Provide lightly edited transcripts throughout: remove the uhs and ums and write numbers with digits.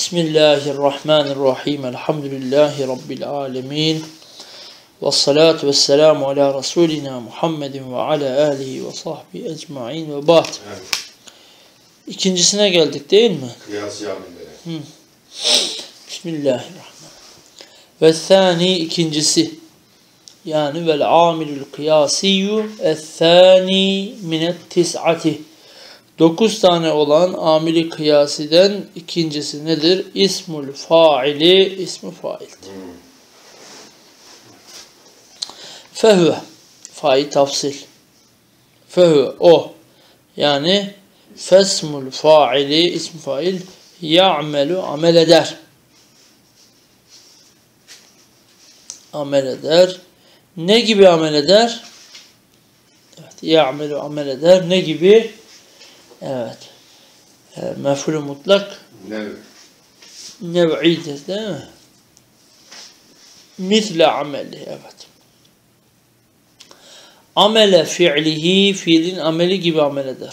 Bismillahirrahmanirrahim. Elhamdülillahi Rabbil alemin. Vessalatu vesselamu ala Resulina Muhammedin ve ala alihi ve sahbihi ecmain ve ba'd. Evet. İkincisine geldik değil mi? Kıyasi amellere. Bismillahirrahmanirrahim. Ve thani ikincisi. Yani vel amilul kıyasiyyu el-thani minet tis'ati. 9 tane olan amili kıyasiden ikincisi nedir? İsmul faili, ismi faildir. Fehüve, fail tafsil. Fehüve, o. Yani fesmul faili, ismi fail, ya'melu, amel eder. Amel eder. Ne gibi amel eder? Evet, ya'melu, amel eder. Ne gibi? Evet. Mef'ul mutlak nev'idir değil mi? Misle ameli. Evet. Amele fi'lihi, fiilin ameli gibi amel eder.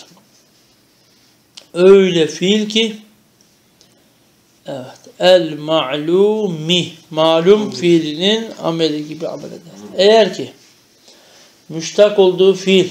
Öyle fiil ki evet. El ma'lumi, malum fiilinin ameli gibi amel eder. Eğer ki müştak olduğu fiil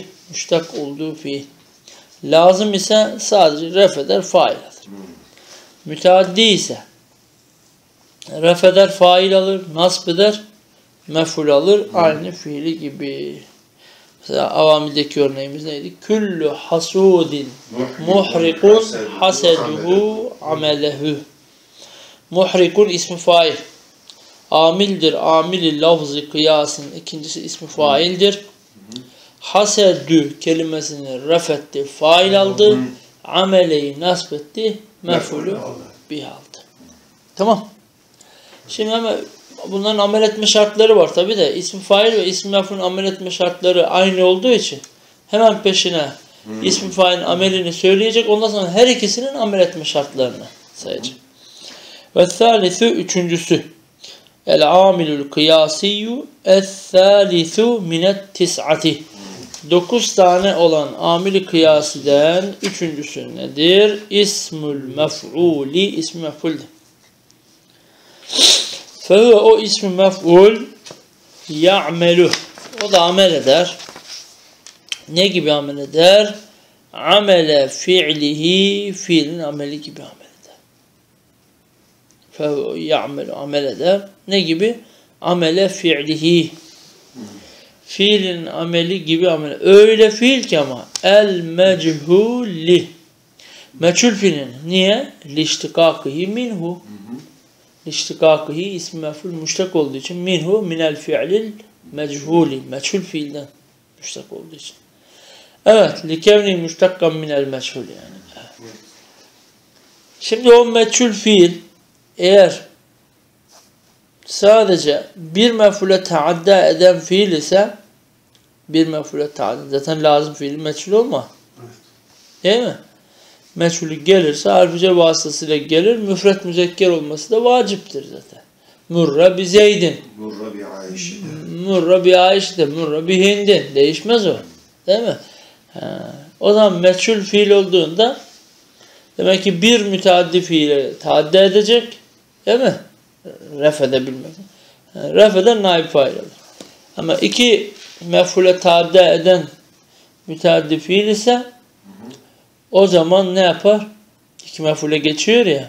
lazım ise sadece ref eder, fail alır. Müteaddi ise ref eder, fail alır, nasb eder, mef'ul alır. Aynı fiili gibi. Mesela avamildeki örneğimiz neydi? Küllü hasudin muhrikun haseduhu amelehu. Muhrikun ismi fail. Amildir. Amil-i lafz-ı kıyasın ikincisi ismi faildir. Hasedü kelimesini refetti, fail aldı. Ameleyi nasb etti, mef'ulü bih aldı. Tamam. Şimdi hemen bunların amel etme şartları var tabi de ismi fail ve ismi mef'ulün amel etme şartları aynı olduğu için hemen peşine ismi failin amelini söyleyecek. Ondan sonra her ikisinin amel etme şartlarını sayacak. Ve thalithu üçüncüsü. El-amilul kıyasiyyu el-thalithu minet tis'ati. 9 tane olan amil-i kıyasiden üçüncüsü nedir? İsmül mef'uli, ismi mef'uldir. Fehüve o ismi mef'ul ya'melu. O da amel eder. Ne gibi amel eder? Amele fi'lihi, fiilin ameli gibi amel eder. Fehüve ya'melu, amel eder. Ne gibi? Amele fi'lihi. Fiilin ameli gibi amel. Öyle fiil ki ama el mechuli. Meçhul fiilin. Niye? Liştikâkıhi minhu. Liştikâkıhi ismi mef'ul müştak olduğu için minhu minel fi'lil mechuli. Meçhul fiilden müştak olduğu için. Evet. Likevni müştakkan minel meçhul yani. Evet. Şimdi o meçhul fiil eğer sadece bir mef'ule taadda eden fiil ise bir mef'ule taadda zaten lazım fiil meçhul olma. Evet. Değil mi? Meçhulü gelirse harfice vasıtasıyla gelir. Müfret müzekker olması da vaciptir zaten. Murra bi Zeydin. Murra bi Ayşe. Murra bi Ayşe. Murra bi Hindin. Değişmez o. Değil mi? O zaman meçhul fiil olduğunda demek ki bir müteaddi fiile taadda edecek. Değil mi? Ref edebilmek. Ref eden naib fail olur. Ama iki mef'ule taadda eden müteaddi fiil ise o zaman ne yapar? İki mef'ule geçiyor ya.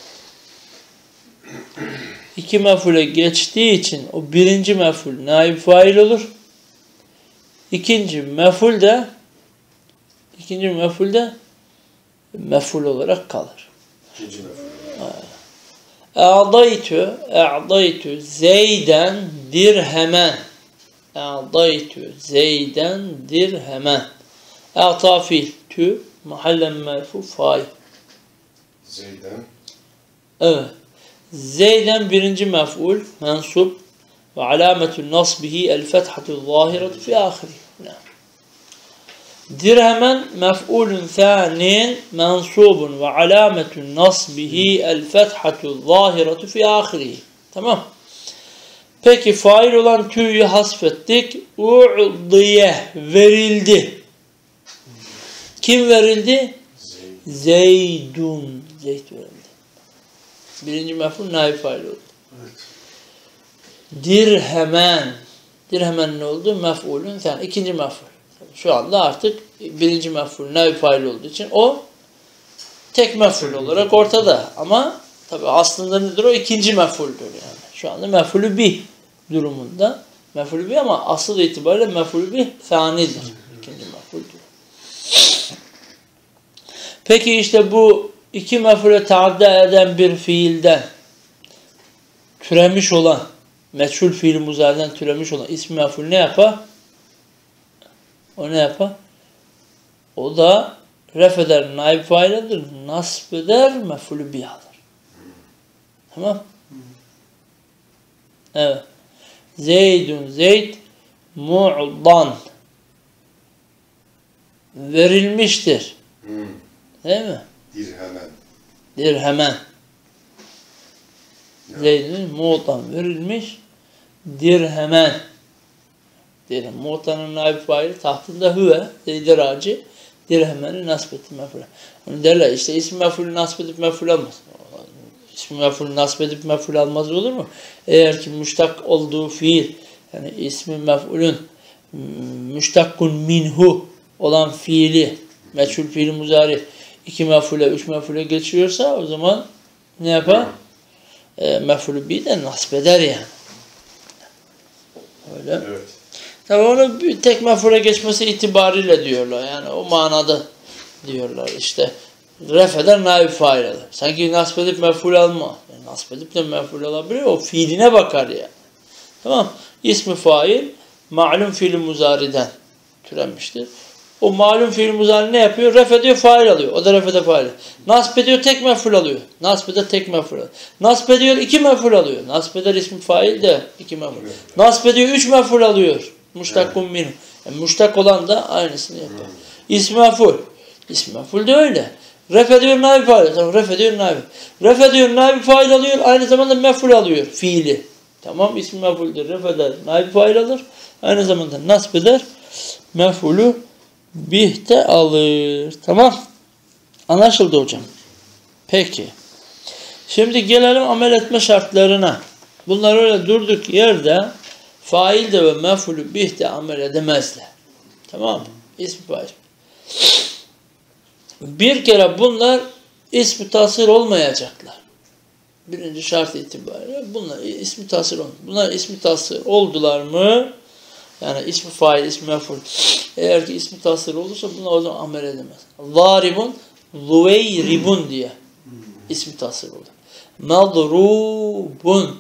İki mef'ule geçtiği için o birinci mef'ul naib fail olur. İkinci mef'ul de mef'ul olarak kalır. İkinci mef'ul. E'daytu Zeyden dirhemen. E'daytu Zeyden dirhemen. E'ta fiil tü mahallen merfu fail. Zeyden. Evet. Zeyden birinci mef'ul mensub ve alametun nasbihi el fethatu zahiratu fi ahiri. Dirhemen mef'ulun thânin mensubun ve alâmetun nasbihi el fethatu zâhiratu fi âhirihi. Tamam. Peki fail olan tü'yü hasfettik. U'diye verildi. Kim verildi? Zeydun. Zeyd verildi. Birinci mef'ul naib fail oldu. Evet. Dirhemen. Dirhemen ne oldu? Mef'ulün sen. İkinci mef'ul. Şu anda artık birinci mef'ul naib fail olduğu için o tek mef'ul olarak ortada. Ama tabi aslında nedir o? İkinci mef'uldür yani. Şu anda mef'ulü bih durumunda. Mef'ulü bih ama asıl itibariyle mef'ulü bih sanidir. İkinci mef'uldür. Peki işte bu iki mef'ule taadde eden bir fiilden türemiş olan, meçhul fiil muzariden türemiş olan ismi mef'ul ne yapar? O ne yapar? O da ref eder, naib fail alır, nasb eder, mef'ulü bih alır. Tamam? Evet. Zeydun, Zeyd mu'dan verilmiştir. Değil mi? Dirhemen. Dirhemen. Zeyd'in mu'dan verilmiş dirhemen. Dirhem. Mu'tanın naib faili tahtında hüve, Zeyd-i raci, dirhemeni nasb etti mef'ul. Onu derler işte ismi mef'ulü nasb edip mef'ul almaz. İsmi mef'ulü nasb edip mef'ul almaz olur mu? Eğer ki müştak olduğu fiil, yani ismi mef'ulün müştakkun minhu olan fiili, meçhul fiil muzari 2 mef'ule, 3 mef'ule geçiyorsa o zaman ne yapar? Mef'ulü bir de nasb eder yani. Öyle. Evet. Tabii onu bir tek mef'ule geçmesi itibariyle diyorlar. Yani o manada diyorlar işte. Ref eder, naib fail alır. Sanki nasb edip mef'ul alma. Yani nasb edip de mef'ul alabilir. O fiiline bakar yani. Tamam. İsmi fail ma'lum fiil muzariden türenmiştir. O malum fiil muzari ne yapıyor? Ref ediyor, fail alıyor. O da ref eder, fail. Nasb ediyor, tek mef'ul alıyor. Nasb eder, tek mef'ul alıyor. Nasb ediyor, 2 mef'ul alıyor. Nasb eder ismi fail de 2 mef'ul. Nasb ediyor, 3 mef'ul alıyor. Muştakkun minhu. Yani muştak olan da aynısını yapar. İsmi mef'ul. İsmi mef'ul de öyle. Ref ediyor, naib fail. Tamam, ref ediyor, naib. Ref ediyor, naib fail alıyor. Aynı zamanda mef'ul alıyor. Fiili. Tamam, ismi mef'uldür. Ref eder, naib fail alır. Aynı zamanda nasb eder, mef'ulü bih de alır. Tamam. Anlaşıldı hocam. Peki. Şimdi gelelim amel etme şartlarına. Bunlar öyle durduk yerde fail de ve mef'ulü bih de amel edemezler. Tamam mı? İsmi fail. Bir kere bunlar ismi tasir olmayacaklar. Birinci şart itibariyle bunlar ismi tasir olmuyor. Bunlar ismi tasir oldular mı? Yani ismi fail, ismi mef'ul. Eğer ki ismi tasir olursa buna o zaman amel edemez. Zaribun, zuveyribun diye ismi tasir olur. Madrubun,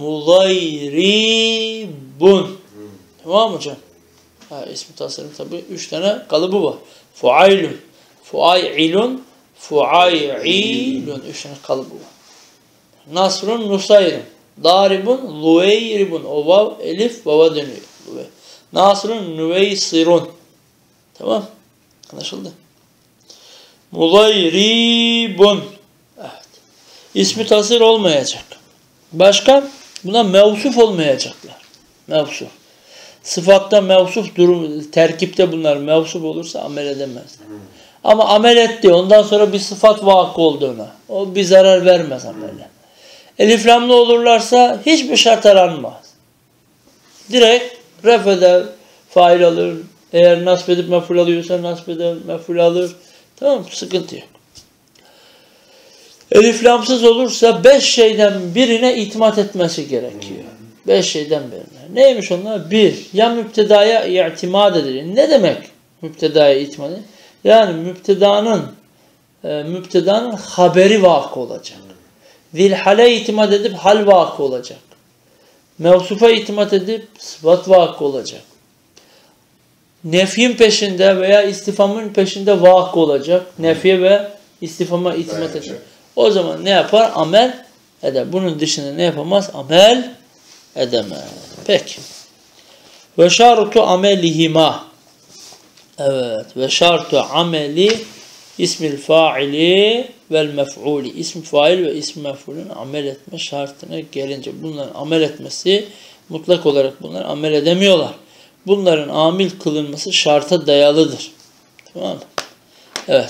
muzayribun. Tamam mı hocam? Ha, ismi tasirin tabi 3 tane kalıbı var. Fuailun, fuailun, fuailun. 3 tane kalıbı var. Nasrun, nusayrun. Daribun, zuveyribun. O vav, elif, vava dönüyor. Nasrun, nüveysirun. Tamam. Anlaşıldı. Muzayribun. Evet. İsmi tasir olmayacak. Başka? Buna mevsuf olmayacaklar. Mevsuf. Sıfatta mevsuf durum, terkipte bunlar mevsuf olursa amel edemezler. Ama amel etti. Ondan sonra bir sıfat vakı oldu ona. O bir zarar vermez amele. Elif lamlı olurlarsa hiçbir şart aranmaz. Direkt ref eder, fail alır. Eğer nasb edip mef'ul alıyorsa nasb eder, mef'ul alır. Tamam, sıkıntı yok. Elif lamsız olursa 5 şeyden birine itimat etmesi gerekiyor. 5 şeyden birine. Neymiş onlar? 1. Ya müptedaya itimat edilir. Ne demek müptedaya itimat edilir? Yani müptedanın haberi vakı olacak. Zilhale itimat edip hal vakı olacak. Mevsufa itimat edip sıfat vakı olacak. Nefyin peşinde veya istifamın peşinde vakı olacak. Nefiye ve istifama itimat edecek. O zaman ne yapar? Amel eder. Bunun dışında ne yapamaz? Amel edemez. Peki. Ve şartu amelihima. Evet. Ve şartu ameli ismil faili vel mef'uli. İsm fail ve ism mef'ulün amel etme şartına gelince bunların amel etmesi mutlak olarak bunlar amel edemiyorlar. Bunların amil kılınması şarta dayalıdır. Tamam mı? Evet.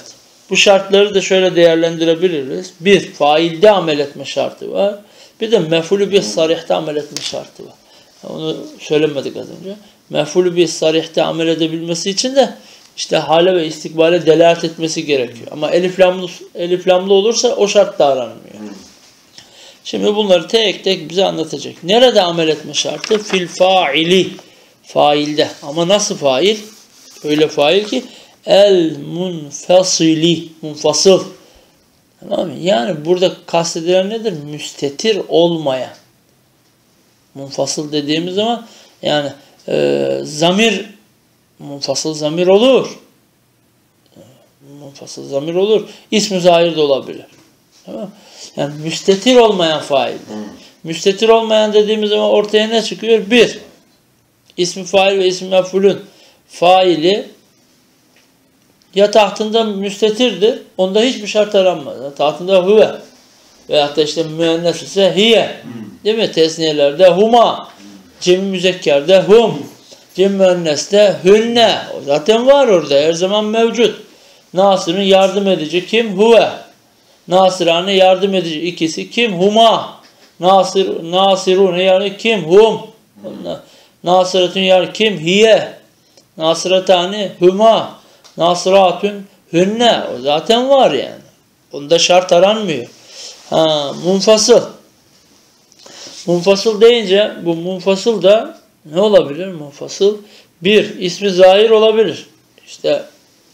Bu şartları da şöyle değerlendirebiliriz. Bir, failde amel etme şartı var. Bir de mef'ulü bih sarihte amel etme şartı var. Onu söylemedik az önce. Mef'ulü bih sarihte amel edebilmesi için de işte hale ve istikbale delalet etmesi gerekiyor. Ama elif lamlı olursa o şart da aranmıyor. Şimdi bunları tek tek bize anlatacak. Nerede amel etme şartı? Fil faili. Failde. Ama nasıl fail? Öyle fail ki el munfasili. Munfasıl. Tamam mı? Yani burada kastedilen nedir? Müstetir olmayan. Munfasıl dediğimiz zaman yani zamir munfasıl zamir olur. Munfasıl zamir olur. İsm-i zahir de olabilir. Tamam mı? Yani müstetir olmayan fail. Müstetir olmayan dediğimiz zaman ortaya ne çıkıyor? Bir, ismi fail ve ismi mef'ulün faili ya tahtında müstetirdir. Onda hiçbir şart aranmaz. Tahtında huve veyahut da işte müennes ise hiye. Değil mi? Tesniyelerde huma. Cem-i müzekkerde hum. Cem-i müenneste hünne. O zaten var orada. Her zaman mevcut. Nasır'ın yardım edici kim? Huve. Nasırane yardım edici ikisi kim? Huma. Nasirune yani kim? Hum. Nasıratun yani kim? Hiye. Nasıratani huma. Nasıratun hünne. O zaten var yani. Onda şart aranmıyor. Munfasıl. Munfasıl deyince bu munfasıl da ne olabilir? Munfasıl bir, ismi zahir olabilir. İşte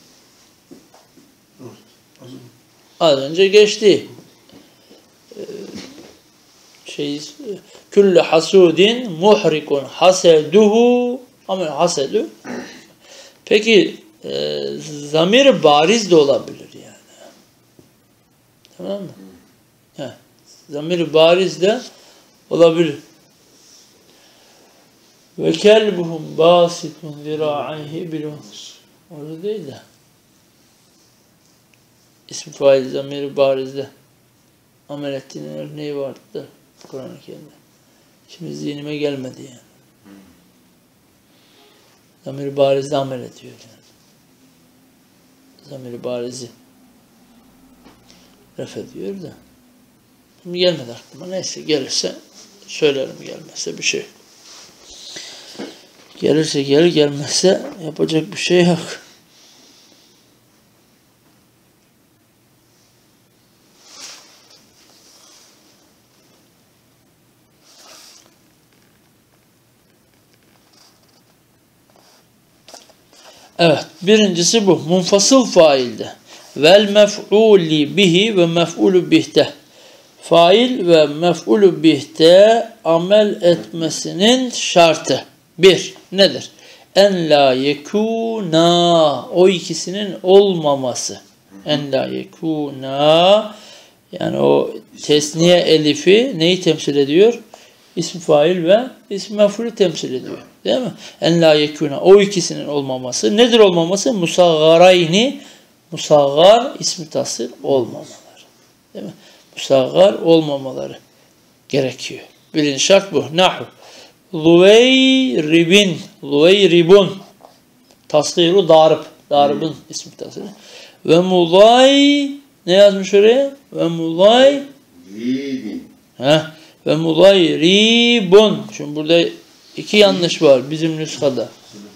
az önce geçti. Küllü hasudin muhrikun haseduhu ama hasedu. Peki zamir bariz de olabilir yani. Tamam mı? Zamir bariz de olabilir. Ve kelbuhum basitun zira'ayhi bil orada değil de İsmi fail zamiri barizde amel ettiğinin örneği vardı da Kur'an-ı Kerim'de. Şimdi zihnime gelmedi yani. Zamiri barizde amel ediyor yani. Zamiri barizi ref ediyor da. Şimdi gelmedi aklıma. Neyse gelirse söylerim, gelmezse bir şey. Gelirse gelir, gelmezse yapacak bir şey yok. Evet, birincisi bu. Munfasıl failde. Vel mef'uli bihi ve mef'ulu bihte. Fail ve mef'ulu bihte amel etmesinin şartı. Bir, nedir? En la yekûnâ. O ikisinin olmaması. En la yekûnâ. Yani o tesniye elifi neyi temsil ediyor? İsm fail ve ism mef'ulü temsil ediyor. Değil mi? En la yekûnâ. O ikisinin olmaması. Nedir olmaması? Musaggarayni. Musaggar ismi tasir olmamaları. Değil mi? Musaggar olmamaları gerekiyor. Birinci şart bu. Nahu. Luveyribin. Luveyribun. Tasgiru darib. Daribin ismi tasiri. Ve mulay ne yazmış oraya? Ve mulay ve mulayribun. Şimdi burada iki yanlış var bizim nüshada.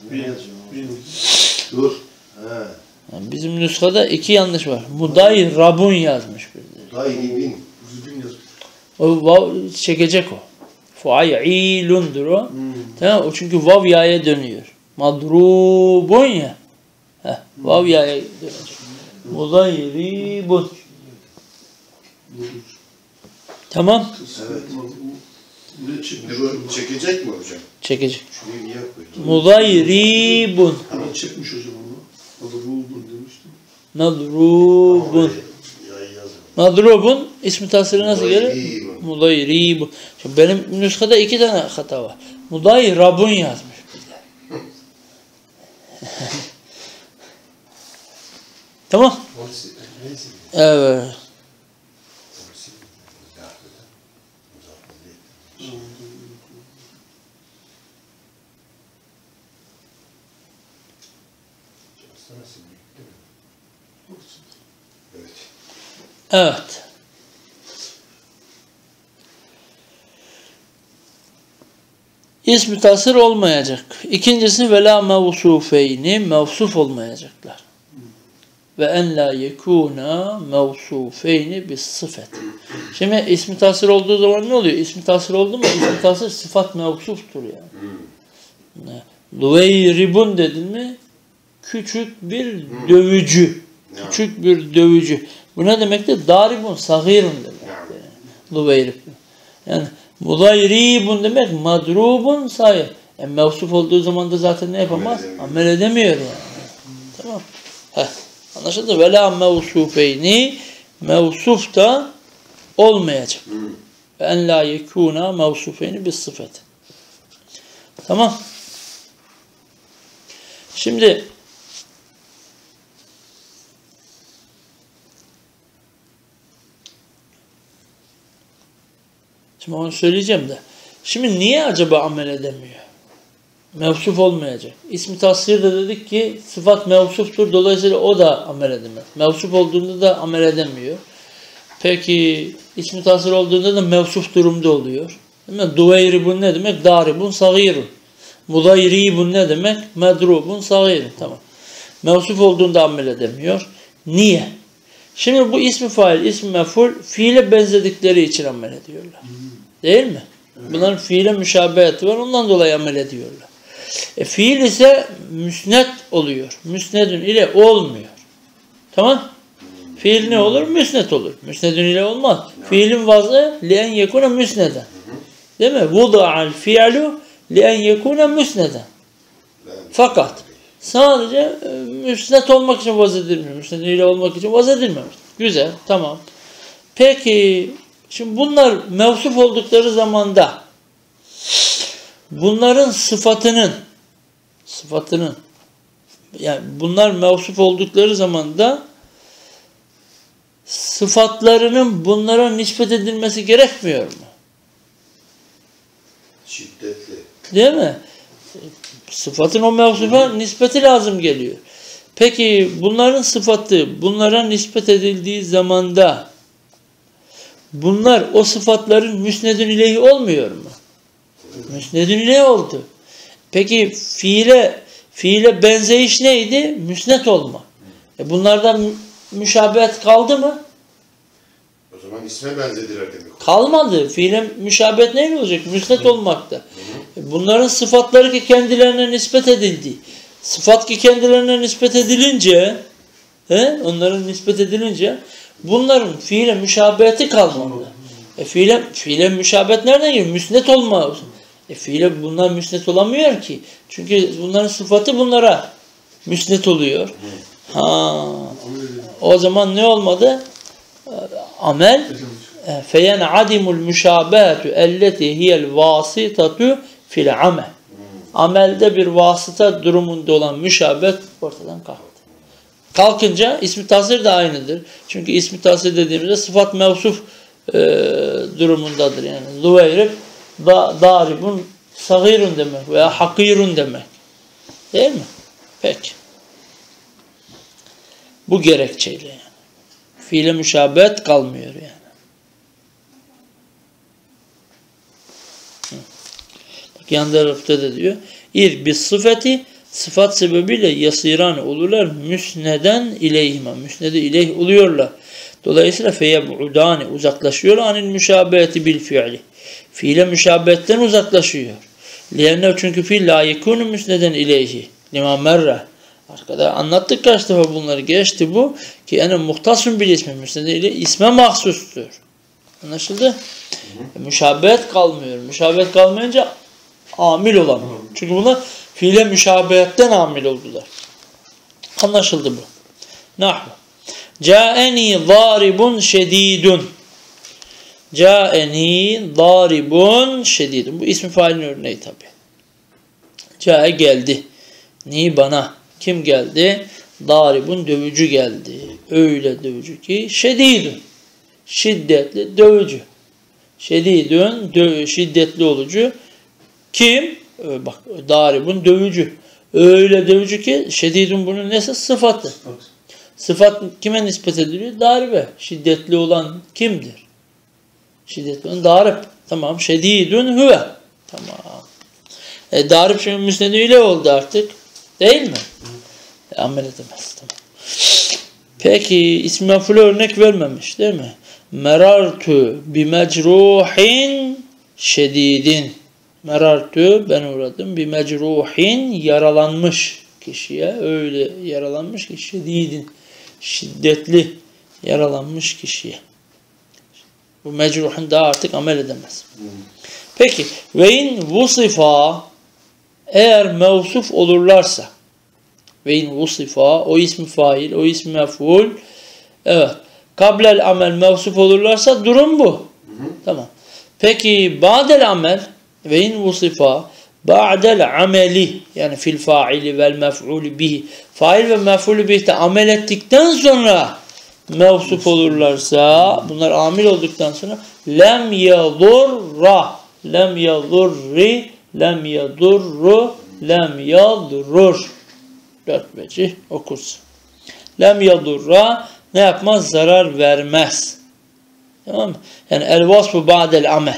Dur. Yani bizim nüshada iki yanlış var. Mudayrabun yazmış burada. Mudayribin. O vav çekecek o. Fuailundur o. Tamam o çünkü vav ya'ya dönüyor. Madrubun ya. Vav ya'ya dönecek. Mudayribun. Tamam. Evet. Çekecek mi hocam? Çekecek. Şurayı niye koydun? Mudayribun. Ama çekmiş hocam onu. Madrubun demiştim. Nadrubun. Nadrubun ismi tasiri nasıl gelir? Mudayribun. Şimdi benim nüshada iki tane hata var. Mudayrabun yazmış burada. Tamam. Evet. Evet. İsmi tasir olmayacak. İkincisi vela mevsufeyni, mevsuf olmayacaklar. Ve en la yekuna mevsufeyni bis sıfet. Şimdi ismi tasir olduğu zaman ne oluyor? İsmi tasir oldu mu? İsmi tasir sıfat mevsuftur yani. Luveyribun dedin mi? Küçük bir dövücü. Küçük bir dövücü. Bu ne demektir? Daribun, sagirun demektir. Luveyribun. Yani mudayribun demek madrubun sayı. Mevsuf olduğu zaman da zaten ne yapamaz? Amel edemiyor yani. Tamam. Anlaşıldı? Vela mevsufeyni, mevsuf da olmayacak. Ve en la yekuna mevsufeyni bis sıfet. Tamam. Şimdi onu söyleyeceğim de. Şimdi niye acaba amel edemiyor? Mevsuf olmayacak. İsmi tasvirde dedik ki sıfat mevsuftur. Dolayısıyla o da amel edemez. Mevsuf olduğunda da amel edemiyor. Peki ismi tasvir olduğunda da mevsuf durumda oluyor. Değil mi? Duveyribun ne demek? Daribun sagirun. Mudayribun ne demek? Medrubun sagirun. Tamam. Mevsuf olduğunda amel edemiyor. Niye? Şimdi bu ismi fail, ismi mef'ul fiile benzedikleri için amel ediyorlar. Değil mi? Bunların fiile müşabeheti var. Ondan dolayı amel ediyorlar. Fiil ise müsned oluyor. Müsnedün ile olmuyor. Tamam? Fiil ne olur? Müsned olur. Müsnedün ile olmaz. Fiilin vazı li'en yekune müsneden. Değil mi? Vuda'al fi'lu li'en yekune müsneden. Fakat sadece müsned olmak için vaz edilmiyor. Müsnedün ile olmak için vaz edilmemiş. Güzel. Tamam. Peki şimdi bunlar mevsuf oldukları zamanda bunların sıfatının yani bunlar mevsuf oldukları zamanda sıfatlarının bunlara nispet edilmesi gerekmiyor mu? Şiddetli. Değil mi? Sıfatın o mevsufa nispeti lazım geliyor. Peki bunların sıfatı bunlara nispet edildiği zamanda bunlar o sıfatların müsnedün ileyhi olmuyor mu? Müsnedün ileyhi oldu. Peki fiile benzeyiş neydi? Müsned olma. Bunlardan müşabehet kaldı mı? O zaman isme benzediler demek. Kalmadı. Fiile müşabehet neyle olacak? Müsned olmakta. Bunların sıfatları ki kendilerine nispet edildi. Sıfat ki kendilerine nispet edilince onların nispet edilince bunların fiile müşabeheti kalmadı. Fiile müşabehet nereden geliyor? Müsned olma. Fiile bunlar müsned olamıyor ki. Çünkü bunların sıfatı bunlara müsned oluyor. O zaman ne olmadı? Amel feyen'adimul müşabehetu elleti hiyel vasitatu fil amel. Amelde bir vasıta durumunda olan müşabehet ortadan kalktı. Kalkınca ismi tasir de aynıdır. Çünkü ismi tasir dediğimizde sıfat mevsuf durumundadır. Yani Luveyrib daribun sagirun demek veya hakirun demek. Değil mi? Peki. Bu gerekçeyle yani. Fiile müşabehet kalmıyor yani. Bak yan tarafta da diyor. Bis sıfati sıfat sebebiyle yasiran olurlar müsneden ileyhima. Müsnede ileyh oluyorlar. Dolayısıyla feyeb'udani uzaklaşıyor anil müşabeheti bil fiili. Fiile müşabehetten uzaklaşıyor. Lianne çünkü fiil la yekunu müsneden ileyhi. Lima merre. Arkada anlattık kaç defa bunları geçti bu. Ki ene muhtasun bil ismi. Müsneden ile isme mahsustur. Anlaşıldı? Müşabehet kalmıyor. Müşabehet kalmayınca amil olamıyor. Çünkü bunlar fiile müşabehetten amil oldular. Anlaşıldı bu. Nahvu. Câeni zâribun şedîdun. Câeni zâribun şedîdun. Bu ismi failin örneği tabi. Câe geldi. Ni bana. Kim geldi? Zâribun dövücü geldi. Öyle dövücü ki şedîdun. Şiddetli dövücü. Şedîdun şiddetli olucu. Kim? Bak zâribun dövücü. Öyle dövücü ki şedîdun bunun nesi? Sıfatı. Sıfat kime nispet ediliyor? Daribe. Şiddetli olan kimdir? Şiddetli olan darip. Tamam. Şedidun huve. Tamam. Darip şimdi müsnediyle oldu artık. Değil mi? Amel edemez. Tamam. Peki ismi mef'ule örnek vermemiş değil mi? Merartu bimecruhin şedidin. Merartu ben uğradım. Bimecruhin yaralanmış kişiye. Öyle yaralanmış ki şedidin. Şiddetli yaralanmış kişiye. Bu mecruhin daha artık amel edemez. Peki ve in vusifa eğer mevsuf olurlarsa ve in vusifa o ismi fail, o ismi mef'ul evet. Kablel amel mevsuf olurlarsa durum bu. Tamam. Peki ba'del amel ve in vusifa ba'del ameli yani fil faili vel mef'ul bihi fail ve mef'ul bih'te amel ettikten sonra mevsuf olurlarsa bunlar amil olduktan sonra lem yadurra lem yadurri lem yadurru lem yadurur 4 vecih okursun. Lem yadurra ne yapmaz? Zarar vermez. Tamam mı? Yani el vasfu ba'del amel.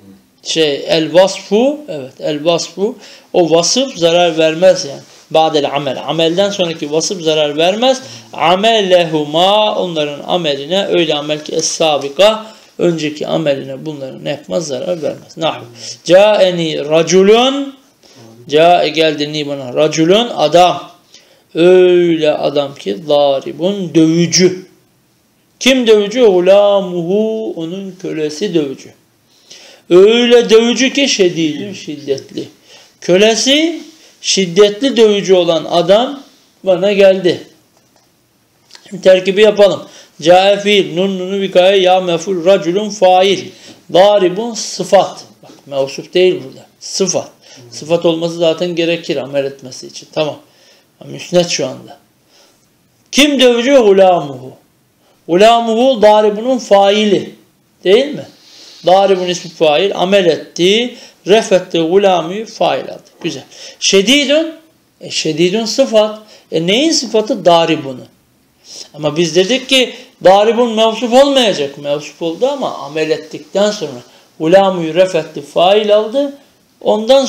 El vasfu evet el vasfu o vasıf zarar vermez yani. Ba'del amel. Amelden sonraki vasıf zarar vermez. Amelehuma onların ameline öyle amel ki es-sabika önceki ameline bunların ne yapmaz? Zarar vermez. Nahu. Ca'eni raculun Ca'e geldi ni bana raculun adam. Öyle adam ki zaribun dövücü. Kim dövücü? Gulamuhu onun kölesi dövücü. Öyle dövücü ki şedidün şiddetli. Kölesi şiddetli dövücü olan adam bana geldi. Şimdi terkibi yapalım. Câe fiil, nunnunu vikaye, ya mef'ul, raculun fail. Daribun sıfat. Bak mevsuf değil burada. Sıfat. Sıfat olması zaten gerekir amel etmesi için. Tamam. Müsnet şu anda. Kim dövücü? Gulamuhu. Gulamuhu daribunun faili. Değil mi? Daribun ismi fail. Amel etti. Refetti gulamuyu fail aldı. Güzel. Şedidun. Şedidun sıfat. Neyin sıfatı? Daribunu. Ama biz dedik ki daribun mevsuf olmayacak. Mevsuf oldu ama amel ettikten sonra gulamuyu refetti fail aldı. Ondan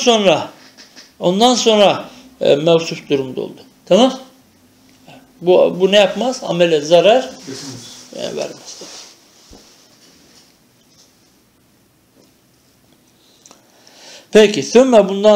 sonra mevsuf durumda oldu. Tamam? Bu ne yapmaz? Amele zarar vermez. Peki, sümme bundan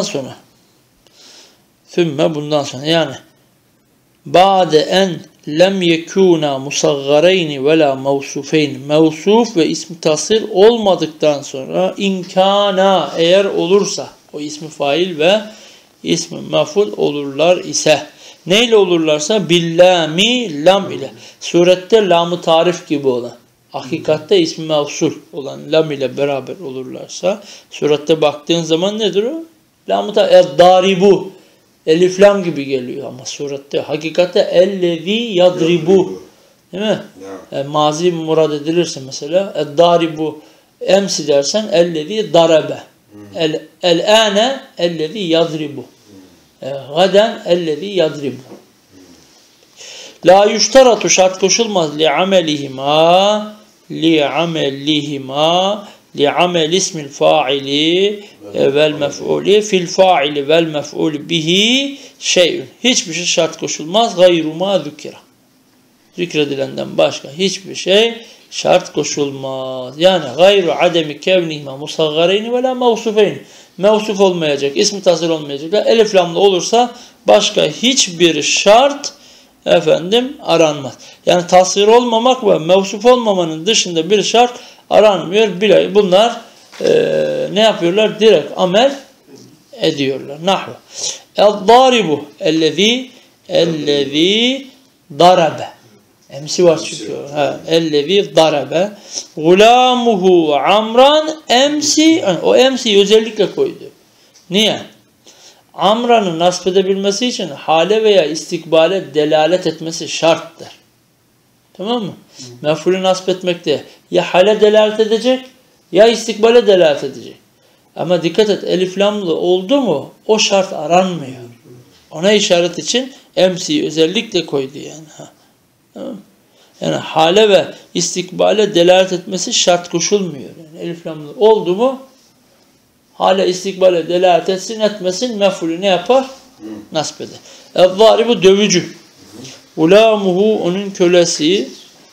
sonra yani ba'de en lem yekûna musaggareyni ve la mevsufeyn mevsuf ve ismi tasir olmadıktan sonra inkana eğer olursa o ismi fail ve ismi mef'ul olurlar ise neyle olurlarsa billami lam ile surette lam-ı tarif gibi olan hakikatte ismi mevsul olan lam ile beraber olurlarsa surette baktığın zaman nedir o? Lam-ı tarif daribu elif lam gibi geliyor ama surette hakikatte ellezî yadribu değil mi? Mazi murad edilirse mesela daribu emsi dersen ellezî darabe el-âne ellezî yadribu gaden ellezî yadribu la yuştaratu şart koşulmaz li'amelihima li'amel ismil fa'ili vel mef'uli fil fa'ili vel mef'uli bihi şey'ün. Hiçbir şey şart koşulmaz. Gayru ma zükira. Zikredilenden başka hiçbir şey şart koşulmaz. Yani gayru ademi kevnihima musaggareyni ve la mevsufeyni. Mevsuf olmayacak, ismi tasir olmayacak. Elif lamlı olursa başka hiçbir şart aranmaz. Yani tasvir olmamak ve mevsuf olmamanın dışında bir şart aranmıyor. Bunlar ne yapıyorlar? Direkt amel ediyorlar. Nahvu. El-daribu ellezî darabe. Emsi var çünkü. Ellezî darabe. Gulamuhu amran emsi. O emsiyi özellikle koydu. Niye? Amranı nasp edebilmesi için hale veya istikbale delalet etmesi şarttır. Tamam mı? Mef'ulü nasp etmekte ya hale delalet edecek ya istikbale delalet edecek. Ama dikkat et elif lamlı oldu mu o şart aranmıyor. Ona işaret için emsiyi özellikle koydu yani. Tamam. Yani hale ve istikbale delalet etmesi şart koşulmuyor. Yani elif lamlı oldu mu hale istikbale delalet etsin etmesin mef'ulü ne yapar? Nasip eder. El-zaribu dövücü. Ulamuhu onun kölesi.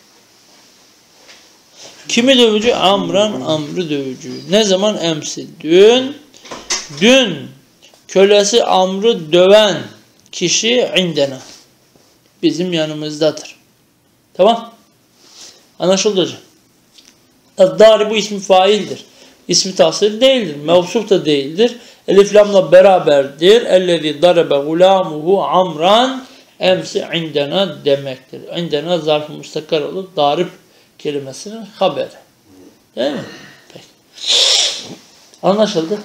Kimi dövücü? Amran Amr'ı dövücü. Ne zaman? Emsi. Dün kölesi Amr'ı döven kişi indena. Bizim yanımızdadır. Tamam. Anlaşıldı hocam. El-daribu ismi faildir. İsmi tasir değildir. Mevsuf da değildir. Elif lamla beraberdir. Ellezî darebe gulâmuhu amran emsi indena demektir. İndena zarf-ı müstakar olup darip kelimesinin haberi. Değil mi? Peki. Anlaşıldı.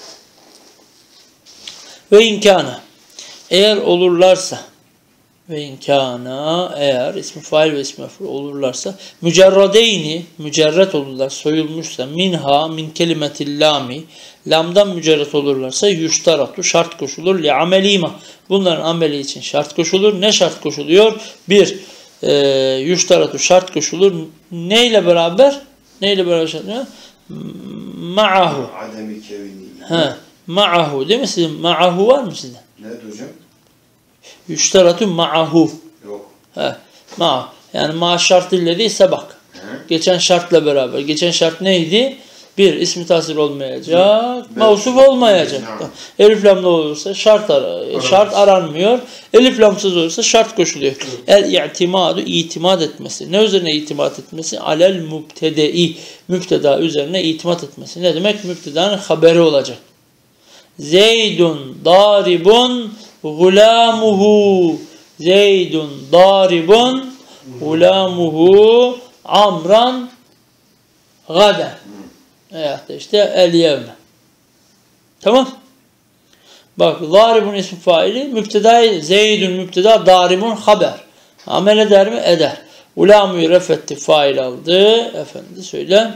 Ve inkâne eğer olurlarsa ve inkâna eğer ismi fail ve ismi mef'ul olurlarsa mücerradeyni mücerret olurlar soyulmuşsa minha min kelimetil lami lamdan mücerret olurlarsa yuştaratu şart koşulur li amelima bunların ameli için şart koşulur. Ne şart koşuluyor? Bir yuştaratu şart koşulur. Neyle beraber? Neyle beraber şart koşulur? Ma'ahu. Ademi kevini. Ha, ma'ahu değil mi sizin? Ma'ahu var mı sizde? Nerede hocam? Yüşteratu ma'ahu. Yok. He, ma. Yani ma şartillezi sebak. Geçen şartla beraber. Geçen şart neydi? Bir, ismi tasir olmayacak. Mevsuf olmayacak. Elif lamlı olursa şart aranmıyor. Elif lamsız olursa şart koşuluyor. El-i'timadu itimat etmesi. Ne üzerine itimat etmesi? Alel mübtedei. Mübteda üzerine itimat etmesi. Ne demek? Mübtedanın haberi olacak. Zeydun daribun gulamuhu. Zeydun daribun gulamuhu amran gaden. Evet işte el yevme. Tamam. Bak zaribun ismi faili mübteda zeydun mübteda daribun haber. Amel eder mi? Eder. Ulamu'yu refetti fail aldı. Efendi söyle.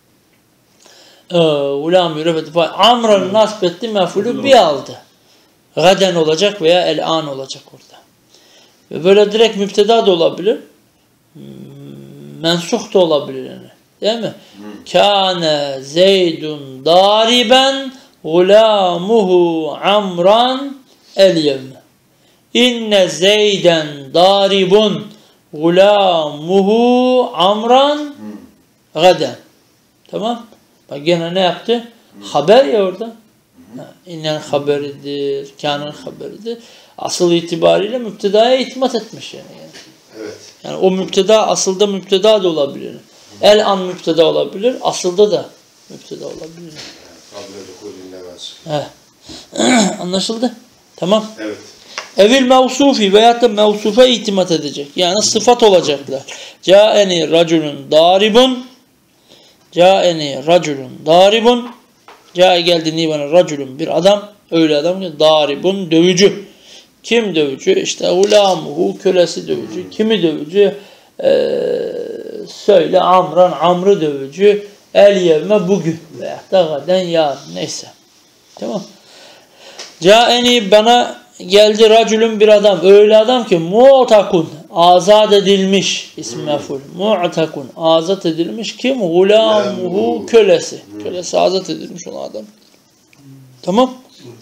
Ulamu'yu refetti fail. Amran'ı nasip etti mef'ulü bir aldı. Gaden olacak veya el an olacak orada. Ve böyle direkt mübteda da olabilir. Mensuh da olabilir yani. Değil mi? Kâne Zeydun dariben gulâmuhu amran el yevme. İnne Zeyden daribun gulâmuhu amran gaden. Tamam. Bak gene ne yaptı? Haber ya orada. İnnen haberidir. Kâne'nin haberidir. Asıl itibariyle müptedaya itimat etmiş yani. Evet. Yani o müpteda asılda müpteda da olabilir. El an müpteda olabilir. Asılda da müpteda olabilir. Anlaşıldı? Tamam. Evet. Evil mevsufi veyahut da mevsufa itimat edecek. Yani sıfat olacaklar. Câeni raculun daribun. Câeni raculun daribun. Câe geldi ni bana raculun bir adam. Öyle adam ki daribun dövücü. Kim dövücü? İşte ulamuhu kölesi dövücü. Kimi dövücü? Söyle amran amrı dövücü. El yevme bugün veyahut da gaden yarın. Neyse. Tamam. Câeni bana geldi raculun bir adam. Öyle adam ki mu'takun azat edilmiş ismi mef'ul. Mu'takun azat edilmiş. Kim? Gulamuhu kölesi. Kölesi azat edilmiş olan adam. Tamam.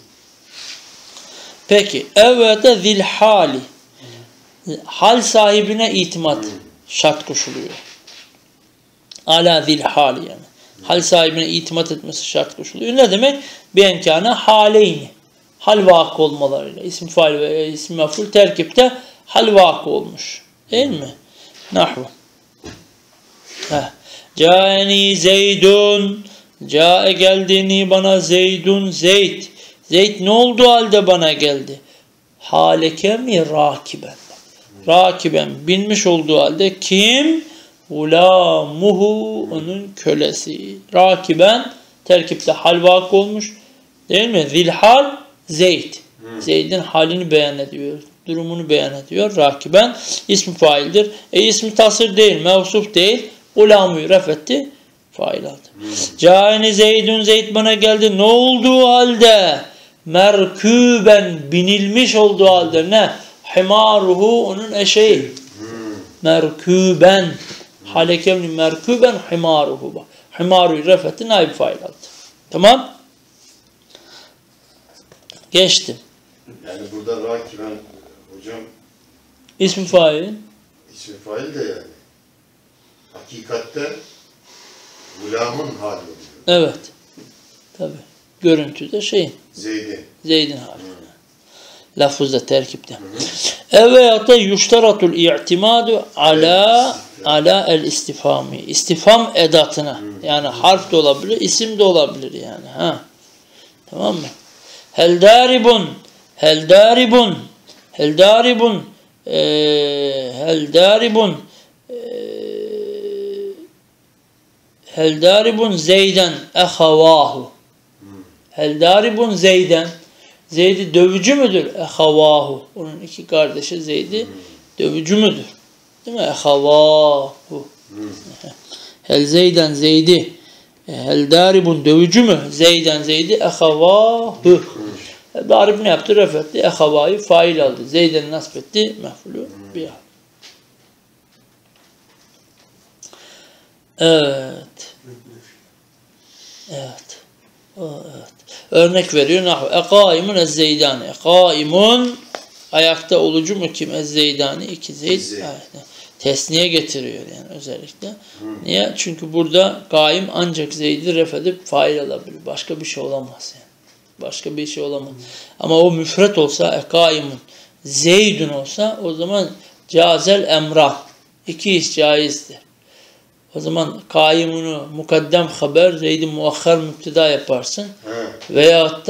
Peki. Evvete zil hali. Hal sahibine itimat şart koşuluyor. Ala zil hali yani. Hal sahibine itimat etmesi şart koşuluyor. Ne demek? Benkâne haleyni. Hal vakı olmalarıyla. İsim fail ve isim mef'ul terkipte hal vakı olmuş. Değil mi? Nahvu. Câeni Zeydun. Câe geldiğini bana Zeydun Zeyd. Zeyd ne oldu halde bana geldi? Haleke mi rakiben? Rakiben binmiş olduğu halde kim? Ulamuhu onun kölesi. Rakiben terkipte hal vakı olmuş. Değil mi? Zilhal Zeyd. Zeyd'in halini beyan ediyor. Durumunu beyan ediyor. Rakiben ismi faildir. İsmi tasir değil. Mevsuf değil. Ulamu'yu refetti. Fail aldı. Câeni Zeydun Zeyd bana geldi. Ne olduğu halde? Merküben binilmiş olduğu halde ne? Himaruhu onun eşeği. merkuben. Hale kevni merkuben himaruhu. Himaru'yu refetti naib fail aldı. Tamam. Geçtim. Yani burada rakiben hocam İsmi fail. ismi fail de yani. Hakikatte gulamın hali oluyor. Evet. Tabi. Görüntüde şeyin. Zeyd'in hali. Lafızda, terkipte. Evet da yuştaratul i'timadu ala el istifami. İstifham edatına. Yani harf de olabilir, isim de olabilir yani. Ha. Tamam mı? Hel daribun Zeyden ehavahu. Hel daribun Zeyden. Zeyd'i dövücü müdür? Ehavahu. Onun iki kardeşi Zeyd'i dövücü müdür? Değil mi? Ehavahu. Hel Zeyden Zeyd'i. Hel daribun dövücü mü? Zeyden Zeyd'i ehavahu. Darib ne yaptı? Refetti. Ehavayı fail aldı. Zeyden'i nasip etti. Mef'ulü biha. Evet. Evet. Örnek veriyor. Ekaimun ez-Zeydani. Ekaimun ayakta olucu mu kim? Ez-Zeydani. İki Zeyd. Tesniye getiriyor yani özellikle. Niye? Çünkü burada kaim ancak Zeyd'i ref edip fail alabilir. Başka bir şey olamaz yani. Başka bir şey olamaz. Ama o müfret olsa ekaimun Zeydun olsa o zaman cazel emrah. İki iş caizdir. O zaman kaimunu mukaddem haber, Zeyd'i muahhar müpteda yaparsın. Veyahut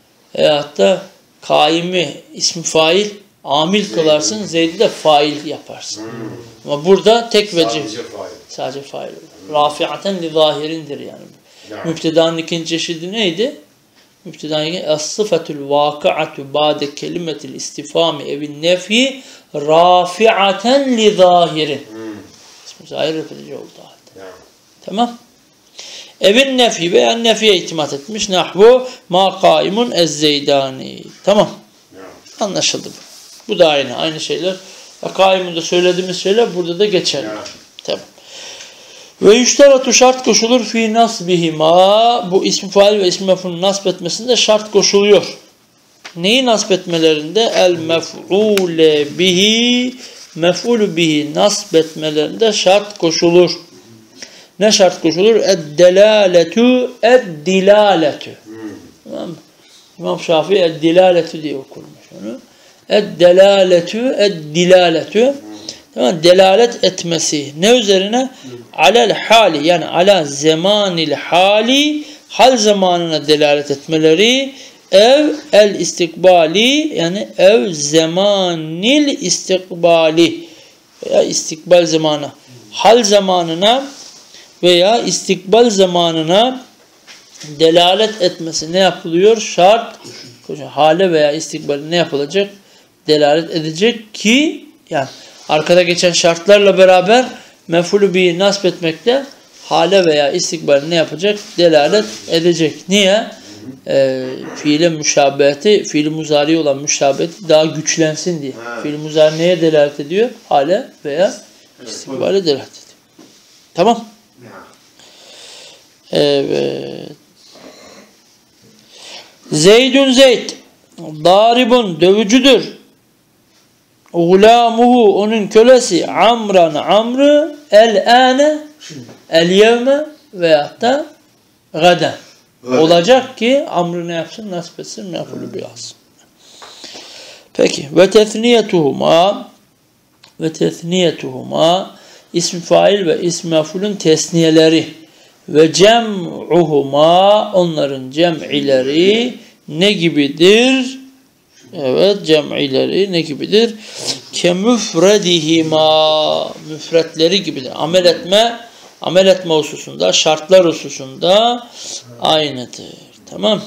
da kaimi ismi fail amil kılarsın, Zeyd'i de fail yaparsın. Ama burada tek vecih. Sadece fail olur. Rafi'aten li zahirindir yani. Müptedanın ikinci çeşidi neydi? Müptedanın ikinci es-sıfetul vaki'atu ba'de kelimetil istifami evin nefi rafi'aten li zahirin. İsmi zahir refedici oldu halde. Tamam. Evin nefi veya nefiye itimat etmiş. Nahvu ma kaimun ez-Zeydani. Tamam. Anlaşıldı bu. Bu da aynı şeyler. Kaimun'da söylediğimiz şeyler burada da geçerli. Tamam. Ve yüşteratu şart koşulur fi nasbihima. Bu ismi fail ve ismi mef'ulün nasb etmesinde şart koşuluyor. Neyi nasb etmelerinde? El mef'ule bihi. Mef'ulü bihi nasb etmelerinde şart koşulur. Ne şart koşulur? Ed-delaletu ed-dilalatu. Tamam mı? İmam Şafii ed-dilalatu diye okurmuş onu. Ed-delaletu ed-dilalatu. Tamam, delalet etmesi. Ne üzerine? Alel hali yani ala zamanil hali hal zamanına delalet etmeleri ev el istikbali yani ev zamanil istikbali veya istikbal zamanı hal zamanına veya istikbal zamanına delalet etmesi ne yapılıyor? Şart. Hale veya istikbali ne yapılacak? Delalet edecek ki yani arkada geçen şartlarla beraber mef'ulü bihi nasb etmekte hale veya istikbali ne yapacak? Delalet edecek. Niye? Fiile müşabeheti, fiil muzari olan müşabeheti daha güçlensin diye. Fiil muzari neye delalet ediyor? Hale veya istikbale delalet ediyor. Tamam. Evet. Zeydun Zeyd. Daribun dövücüdür. Gulamuhu onun kölesi. Amran amrı. El-âne. El-yevme. Veyahut da gaden. Olacak ki amrı ne yapsın? Nasip etsin. Mef'ulü bihi alsın. Peki. Ve tethniyetuhuma ism fail ve ism mef'ulün tesniyeleri ve cem'uhuma onların cem'ileri ne gibidir? Evet, cem'ileri ne gibidir? Kemüfredihima müfretleri gibidir. Amel etme hususunda, şartlar hususunda aynıdır. Tamam.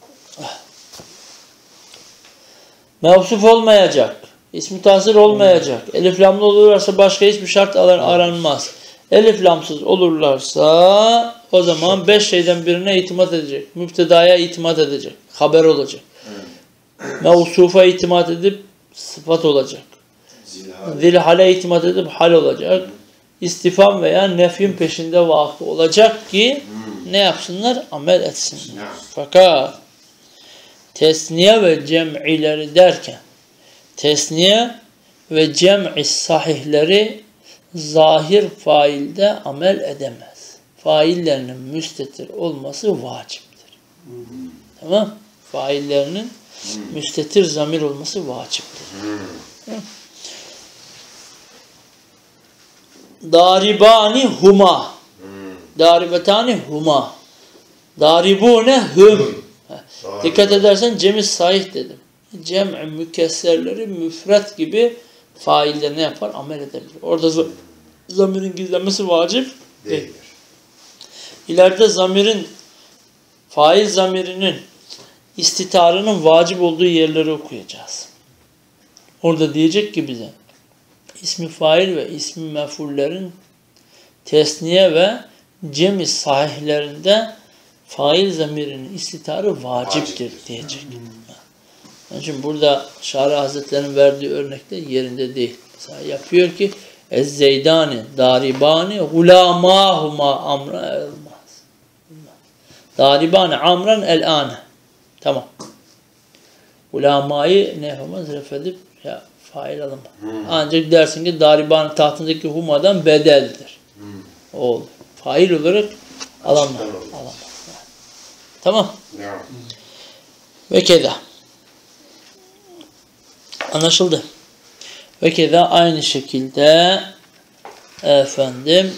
Mevsuf olmayacak. İsmi tahsir olmayacak. Elif lamlı olurlarsa başka hiçbir şart aranmaz. Elif lamsız olurlarsa o zaman 5 şeyden birine itimat edecek. Müptedaya itimat edecek. Haber olacak. Mevsufa itimat edip sıfat olacak. Zilhale itimat edip hal olacak. İstifam veya nefyin peşinde vakı olacak ki ne yapsınlar? Amel etsinler. Fakat tesniye ve cem'ileri derken tesniye ve cem'i sahihleri zahir failde amel edemez. Faillerinin müstetir olması vaciptir. Tamam? Faillerinin müstetir zamir olması vaciptir. Daribani huma. Daribetani huma. Daribune hum. Dikkat edersen cem-i sahih dedim. Cem-i mükesserleri müfret gibi failler ne yapar? Amel edebilir. Orada zamirin gizlenmesi vacip değil. İleride zamirin, fail zamirinin istitarının vacip olduğu yerleri okuyacağız. Orada diyecek ki bize ismi fail ve ismi mef'ullerin tesniye ve cem-i sahihlerinde fail zamirinin istitarı vaciptir diyecek. Yani şimdi burada Şari Hazretleri'nin verdiği örnekte yerinde değil. Mesela yapıyor ki Ez-Zeydani, Daribani, Gulamahuma amra elmaz. Daribani amran el-ane. Tamam. Ulamayı ne yapamaz? Refedip ya fail alamaz. Ancak dersin ki Daribani tahtındaki humadan bedeldir. O fail olarak alamaz. Alamaz. Tamam. Ve keda. Anlaşıldı. Ve keda aynı şekilde efendim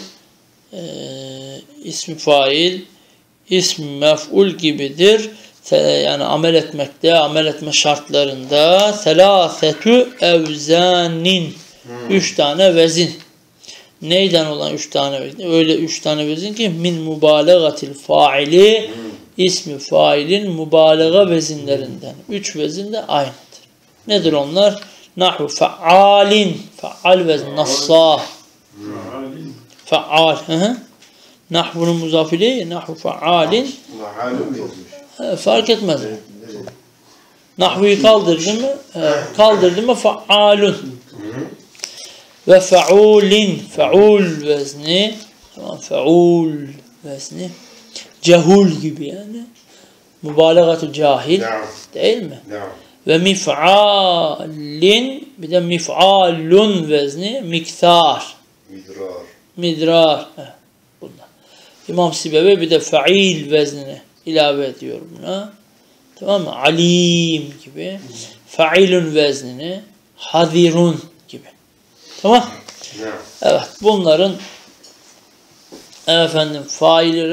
ismi fail, ismi mef'ul gibidir. Yani amel etmekte, amel etme şartlarında selâsetü evzânin 3 tane vezin. Neyden olan 3 tane vezin? Öyle 3 tane vezin ki min mübalağatil faili ismi failin mübalağa vezinlerinden. 3 vezin de aynıdır. Nedir onlar? Nahu fa'alin. Fa'al vezn. Nassah. Fa'al. Nahvunun muzafili. Nahu fa'alin. Fark etmez. Nahvuyu kaldırdı mı? Kaldırdı mı fa'alun. Ve fa'ulin. Fa'ul vezni. Tamam. Fa'ul vezni. Cehul gibi yani. Mübalağatu cahil. Değil mi? Ve mif'alin, bir de mif'alun vezni, miktar. Midrar. Bunlar. İmam Sibevi bir de fa'il veznini ilave ediyor buna. Tamam mı? Alim gibi. Fa'ilun veznini, hadirun gibi. Tamam? Evet. Bunların efendim faili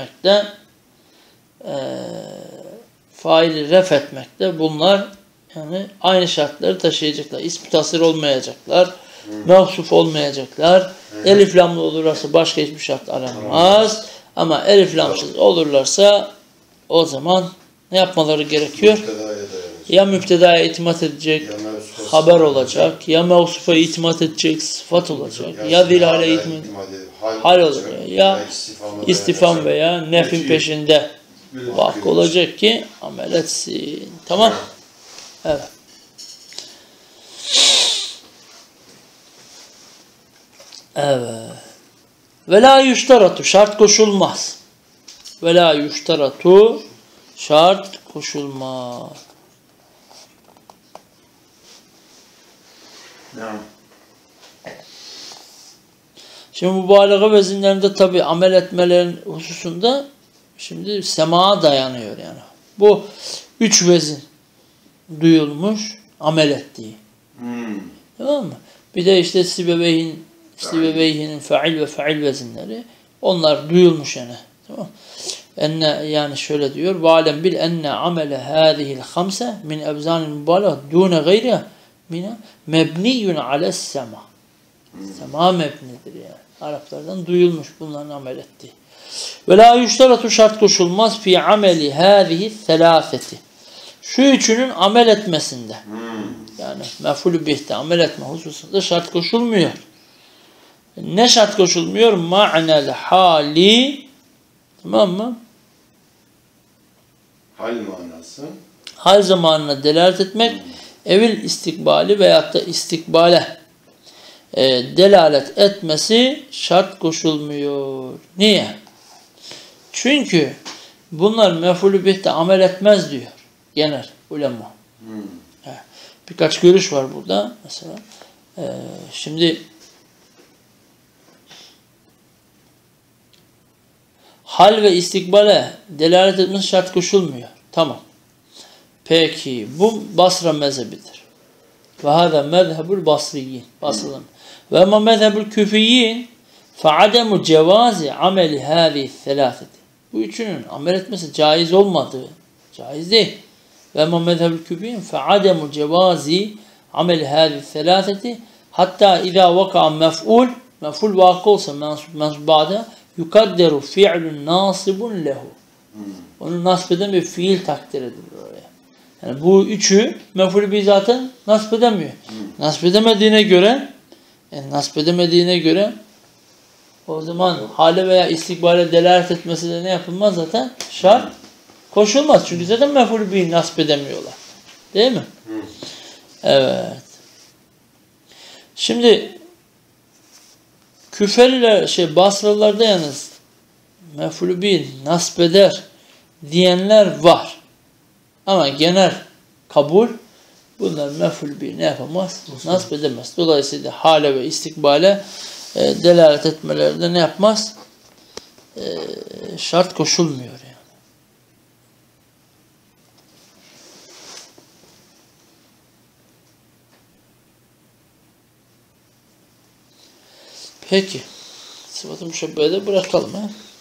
ref etmekte bunlar yani aynı şartları taşıyacaklar. İsmi tasir olmayacaklar. Mevsuf olmayacaklar. Elif lamlı olurlarsa başka hiçbir şart aranmaz. Ama elif lamsız olurlarsa o zaman ne yapmaları gerekiyor? Ya müptedaya itimat edecek, haber olacak. Ya mevsufa itimat edecek, sıfat olacak. Ya zilhale itimat hal olacak. Ya istifam veya nefin peşinde vakı olacak ki amel etsin. Tamam. Evet. Evet. Ve la yuştaratu şart koşulmaz. Ve la yuştaratu şart koşulmaz. Şimdi mübalağa vezinlerinde tabi amel etmelerin hususunda şimdi sema'a dayanıyor yani. Bu 3 vezin duyulmuş, amel ettiği. Tamam mı? Bir de işte Sibeveyhi'nin fail ve fail vezinleri. Onlar duyulmuş yani. Tamam. Enne yani şöyle diyor. Valem bil enne amele hâzihil hamse min evzânil mübalağ dûne gayriha mina mebniyyun ales sema. Sema mebnidir yani. Araplardan duyulmuş bunların amel ettiği. Ve la yuştaratu şart koşulmaz fi ameli hâzihi selâseti. Şu üçünün amel etmesinde. Yani mef'ulü bih'te amel etme hususunda şart koşulmuyor. Ne şart koşulmuyor? Ma'nel hali, tamam mı? Hal manası. Hal zamanına delalet etmek, evil istikbali veyahut da istikbale delalet etmesi şart koşulmuyor. Niye? Çünkü bunlar mef'ulü bih'te amel etmez diyor genel ulema. Birkaç görüş var burada mesela. Şimdi hal ve istikbale delalet etmesi şart koşulmuyor. Tamam. Peki bu Basra mezhebidir. Ve hâzâ mezhebul basriyyin. Basra'nın. Ve ama mezhebul küfiyyin fe ademu cevazi ameli hâzî selâseti. Bu üçünün amel etmesi caiz olmadığı, caiz değil. Ve ama mezhebul küfiyyin fe ademu cevazi ameli hâzî selâseti hatta izâ vaka'a mef'ul vakı olsa mensup ba'da yukadderu fi'lun nasibun lehu. Onu nasip eden bir fiil takdir edilir oraya. Yani bu üçü mef'ul bi zaten nasip edemiyor. Nasip edemediğine göre o zaman hale veya istikbale delalet etmesi de ne yapılmaz zaten? Şart koşulmaz. Çünkü zaten mef'ul bi nasip edemiyorlar. Değil mi? Evet. Şimdi Küfeliler, Basralılarda yalnız mef'ulü bil nasip eder diyenler var. Ama genel kabul bunlar mef'ulü bil ne yapamaz? Nasip edemez. Dolayısıyla hale ve istikbale delalet etmelerinde ne yapmaz? Şart koşulmuyor yani. Peki. Sıfatı müşebbehede bırakalım.